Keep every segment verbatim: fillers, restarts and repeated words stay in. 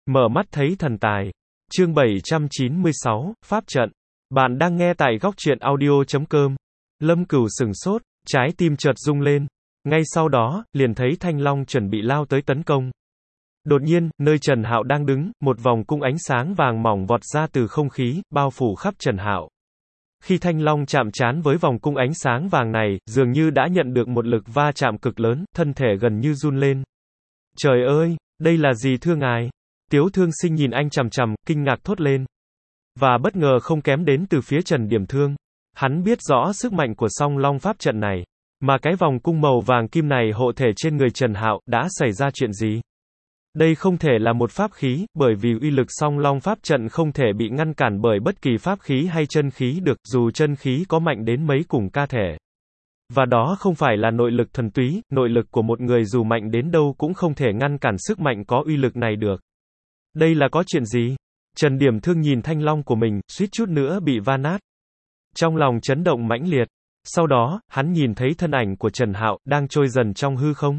Mở mắt thấy thần tài. Chương bảy trăm chín mươi sáu, Pháp trận. Bạn đang nghe tại góc truyện audio chấm com. Lâm Cửu sừng sốt, trái tim chợt rung lên. Ngay sau đó, liền thấy Thanh Long chuẩn bị lao tới tấn công. Đột nhiên, nơi Trần Hạo đang đứng, một vòng cung ánh sáng vàng mỏng vọt ra từ không khí, bao phủ khắp Trần Hạo. Khi Thanh Long chạm trán với vòng cung ánh sáng vàng này, dường như đã nhận được một lực va chạm cực lớn, thân thể gần như run lên. Trời ơi, đây là gì thưa ngài? Tiếu Thương Sinh nhìn anh chằm chằm, kinh ngạc thốt lên. Và bất ngờ không kém đến từ phía Trần Điểm Thương. Hắn biết rõ sức mạnh của Song Long pháp trận này. Mà cái vòng cung màu vàng kim này hộ thể trên người Trần Hạo, đã xảy ra chuyện gì? Đây không thể là một pháp khí, bởi vì uy lực Song Long pháp trận không thể bị ngăn cản bởi bất kỳ pháp khí hay chân khí được, dù chân khí có mạnh đến mấy cùng ca thể. Và đó không phải là nội lực thuần túy, nội lực của một người dù mạnh đến đâu cũng không thể ngăn cản sức mạnh có uy lực này được. Đây là có chuyện gì? Trần Điểm Thương nhìn Thanh Long của mình, suýt chút nữa bị va nát. Trong lòng chấn động mãnh liệt. Sau đó, hắn nhìn thấy thân ảnh của Trần Hạo, đang trôi dần trong hư không.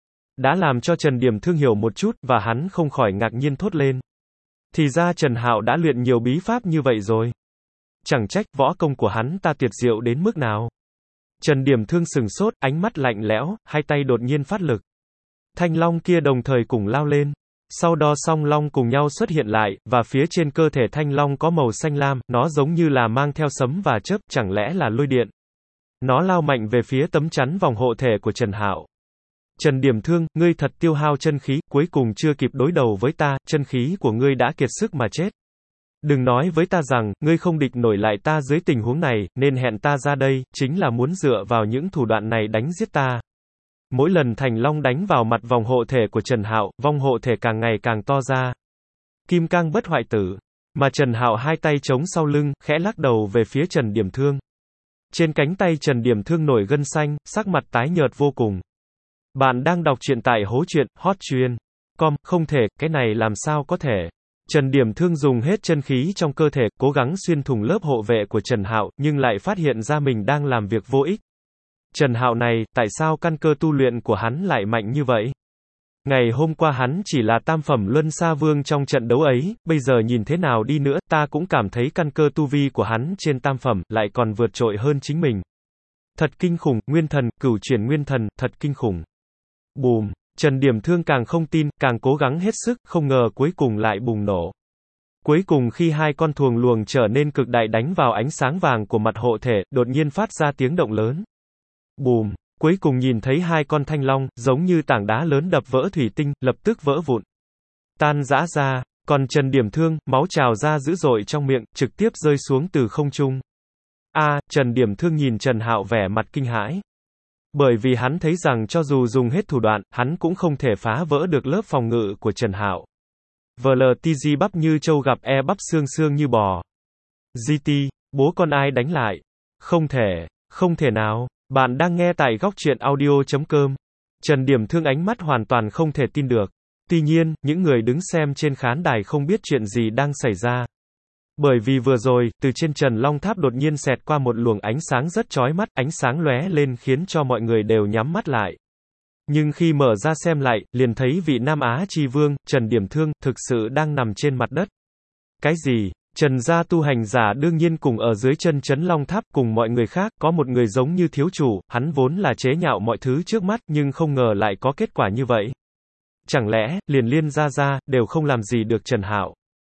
Đã làm cho Trần Điểm Thương hiểu một chút, và hắn không khỏi ngạc nhiên thốt lên. Thì ra Trần Hạo đã luyện nhiều bí pháp như vậy rồi. Chẳng trách, võ công của hắn ta tuyệt diệu đến mức nào. Trần Điểm Thương sừng sốt, ánh mắt lạnh lẽo, hai tay đột nhiên phát lực. Thanh Long kia đồng thời cùng lao lên. Sau đó song long cùng nhau xuất hiện lại, và phía trên cơ thể Thanh Long có màu xanh lam, nó giống như là mang theo sấm và chớp, chẳng lẽ là lôi điện. Nó lao mạnh về phía tấm chắn vòng hộ thể của Trần Hạo. Trần Điểm Thương, ngươi thật tiêu hao chân khí, cuối cùng chưa kịp đối đầu với ta, chân khí của ngươi đã kiệt sức mà chết. Đừng nói với ta rằng, ngươi không địch nổi lại ta dưới tình huống này, nên hẹn ta ra đây, chính là muốn dựa vào những thủ đoạn này đánh giết ta. Mỗi lần Thành Long đánh vào mặt vòng hộ thể của Trần Hạo, vòng hộ thể càng ngày càng to ra. Kim cang bất hoại tử. Mà Trần Hạo hai tay chống sau lưng, khẽ lắc đầu về phía Trần Điểm Thương. Trên cánh tay Trần Điểm Thương nổi gân xanh, sắc mặt tái nhợt vô cùng. Bạn đang đọc truyện tại hố truyện, hot truyện. Com, không thể, cái này làm sao có thể. Trần Điểm Thương dùng hết chân khí trong cơ thể, cố gắng xuyên thủng lớp hộ vệ của Trần Hạo, nhưng lại phát hiện ra mình đang làm việc vô ích. Trần Hạo này, tại sao căn cơ tu luyện của hắn lại mạnh như vậy? Ngày hôm qua hắn chỉ là tam phẩm Luân Sa Vương trong trận đấu ấy, bây giờ nhìn thế nào đi nữa, ta cũng cảm thấy căn cơ tu vi của hắn trên tam phẩm, lại còn vượt trội hơn chính mình. Thật kinh khủng, nguyên thần, cửu chuyển nguyên thần, thật kinh khủng. Bùm, Trần Điểm Thương càng không tin, càng cố gắng hết sức, không ngờ cuối cùng lại bùng nổ. Cuối cùng khi hai con thuồng luồng trở nên cực đại đánh vào ánh sáng vàng của mặt hộ thể, đột nhiên phát ra tiếng động lớn. Bùm, cuối cùng nhìn thấy hai con thanh long, giống như tảng đá lớn đập vỡ thủy tinh, lập tức vỡ vụn. Tan rã ra, còn Trần Điểm Thương, máu trào ra dữ dội trong miệng, trực tiếp rơi xuống từ không trung. A, à, Trần Điểm Thương nhìn Trần Hạo vẻ mặt kinh hãi. Bởi vì hắn thấy rằng cho dù dùng hết thủ đoạn, hắn cũng không thể phá vỡ được lớp phòng ngự của Trần Hạo. vê lờ tê giê bắp như trâu gặp e bắp xương xương như bò. giê tê, bố con ai đánh lại? Không thể, không thể nào. Bạn đang nghe tại góc truyện audio chấm com. Trần Điểm Thương ánh mắt hoàn toàn không thể tin được. Tuy nhiên, những người đứng xem trên khán đài không biết chuyện gì đang xảy ra. Bởi vì vừa rồi, từ trên Trần Long Tháp đột nhiên xẹt qua một luồng ánh sáng rất chói mắt, ánh sáng lóe lên khiến cho mọi người đều nhắm mắt lại. Nhưng khi mở ra xem lại, liền thấy vị Nam Á Chi Vương, Trần Điểm Thương, thực sự đang nằm trên mặt đất. Cái gì? Trần gia tu hành giả đương nhiên cùng ở dưới chân Trấn Long Tháp cùng mọi người khác, có một người giống như thiếu chủ, hắn vốn là chế nhạo mọi thứ trước mắt, nhưng không ngờ lại có kết quả như vậy. Chẳng lẽ, liền Liên gia gia, đều không làm gì được Trần Hạo.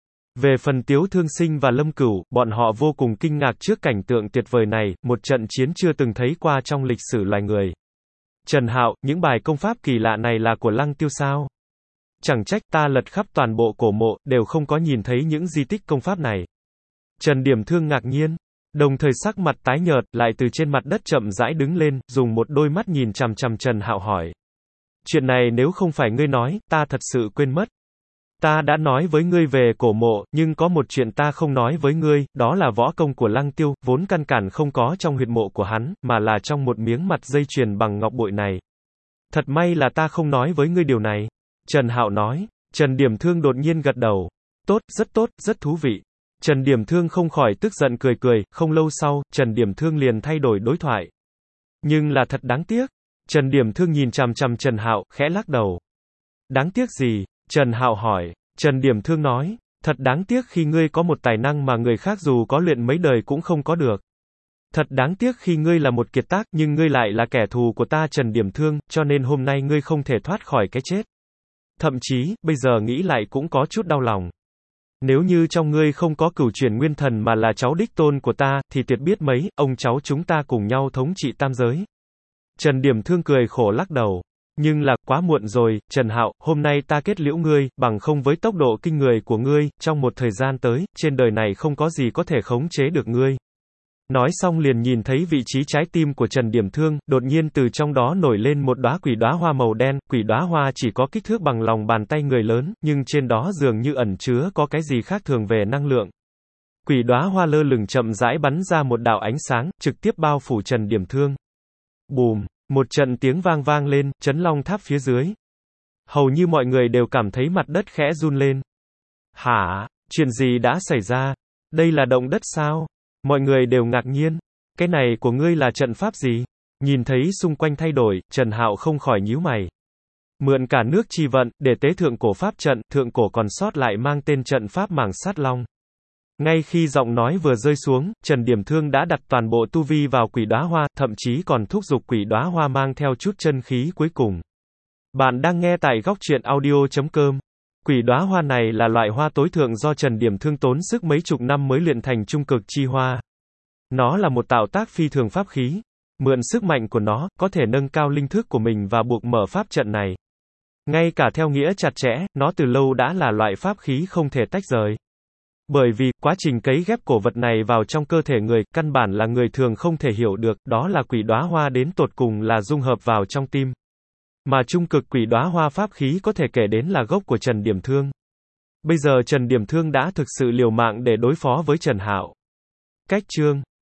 Về phần Tiếu Thương Sinh và Lâm Cửu, bọn họ vô cùng kinh ngạc trước cảnh tượng tuyệt vời này, một trận chiến chưa từng thấy qua trong lịch sử loài người. Trần Hạo, những bài công pháp kỳ lạ này là của Lăng Tiêu sao? Chẳng trách ta lật khắp toàn bộ cổ mộ, đều không có nhìn thấy những di tích công pháp này. Trần Điểm Thương ngạc nhiên, đồng thời sắc mặt tái nhợt, lại từ trên mặt đất chậm rãi đứng lên, dùng một đôi mắt nhìn chằm chằm Trần Hạo hỏi. Chuyện này nếu không phải ngươi nói, ta thật sự quên mất. Ta đã nói với ngươi về cổ mộ, nhưng có một chuyện ta không nói với ngươi, đó là võ công của Lăng Tiêu, vốn căn bản không có trong huyệt mộ của hắn, mà là trong một miếng mặt dây chuyền bằng ngọc bội này. Thật may là ta không nói với ngươi điều này. Trần Hạo nói. Trần Điểm Thương đột nhiên gật đầu. Tốt, rất tốt, rất thú vị. Trần Điểm Thương không khỏi tức giận cười cười, không lâu sau, Trần Điểm Thương liền thay đổi đối thoại. Nhưng là thật đáng tiếc. Trần Điểm Thương nhìn chằm chằm Trần Hạo, khẽ lắc đầu. Đáng tiếc gì? Trần Hạo hỏi. Trần Điểm Thương nói, thật đáng tiếc khi ngươi có một tài năng mà người khác dù có luyện mấy đời cũng không có được. Thật đáng tiếc khi ngươi là một kiệt tác, nhưng ngươi lại là kẻ thù của ta Trần Điểm Thương, cho nên hôm nay ngươi không thể thoát khỏi cái chết. Thậm chí, bây giờ nghĩ lại cũng có chút đau lòng. Nếu như trong ngươi không có cửu chuyển nguyên thần mà là cháu đích tôn của ta, thì tuyệt biết mấy, ông cháu chúng ta cùng nhau thống trị tam giới. Trần Điểm Thương cười khổ lắc đầu. Nhưng là, quá muộn rồi, Trần Hạo, hôm nay ta kết liễu ngươi, bằng không với tốc độ kinh người của ngươi, trong một thời gian tới, trên đời này không có gì có thể khống chế được ngươi. Nói xong liền nhìn thấy vị trí trái tim của Trần Điểm Thương, đột nhiên từ trong đó nổi lên một đóa quỷ đóa hoa màu đen, quỷ đóa hoa chỉ có kích thước bằng lòng bàn tay người lớn, nhưng trên đó dường như ẩn chứa có cái gì khác thường về năng lượng. Quỷ đóa hoa lơ lửng chậm rãi bắn ra một đạo ánh sáng, trực tiếp bao phủ Trần Điểm Thương. Bùm, một trận tiếng vang vang lên, Chấn Long Tháp phía dưới. Hầu như mọi người đều cảm thấy mặt đất khẽ run lên. Hả? Chuyện gì đã xảy ra? Đây là động đất sao? Mọi người đều ngạc nhiên. Cái này của ngươi là trận pháp gì? Nhìn thấy xung quanh thay đổi, Trần Hạo không khỏi nhíu mày. Mượn cả nước chi vận, để tế thượng cổ pháp trận, thượng cổ còn sót lại mang tên trận pháp mảng sát long. Ngay khi giọng nói vừa rơi xuống, Trần Điểm Thương đã đặt toàn bộ tu vi vào quỷ đóa hoa, thậm chí còn thúc giục quỷ đóa hoa mang theo chút chân khí cuối cùng. Bạn đang nghe tại góc truyện audio chấm com. Quỷ đóa hoa này là loại hoa tối thượng do Trần Điểm Thương tốn sức mấy chục năm mới luyện thành trung cực chi hoa. Nó là một tạo tác phi thường pháp khí. Mượn sức mạnh của nó, có thể nâng cao linh thức của mình và buộc mở pháp trận này. Ngay cả theo nghĩa chặt chẽ, nó từ lâu đã là loại pháp khí không thể tách rời. Bởi vì, quá trình cấy ghép cổ vật này vào trong cơ thể người, căn bản là người thường không thể hiểu được, đó là quỷ đóa hoa đến tột cùng là dung hợp vào trong tim. Mà trung cực quỷ đóa hoa pháp khí có thể kể đến là gốc của Trần Điểm Thương. Bây giờ Trần Điểm Thương đã thực sự liều mạng để đối phó với Trần Hạo. Cách chương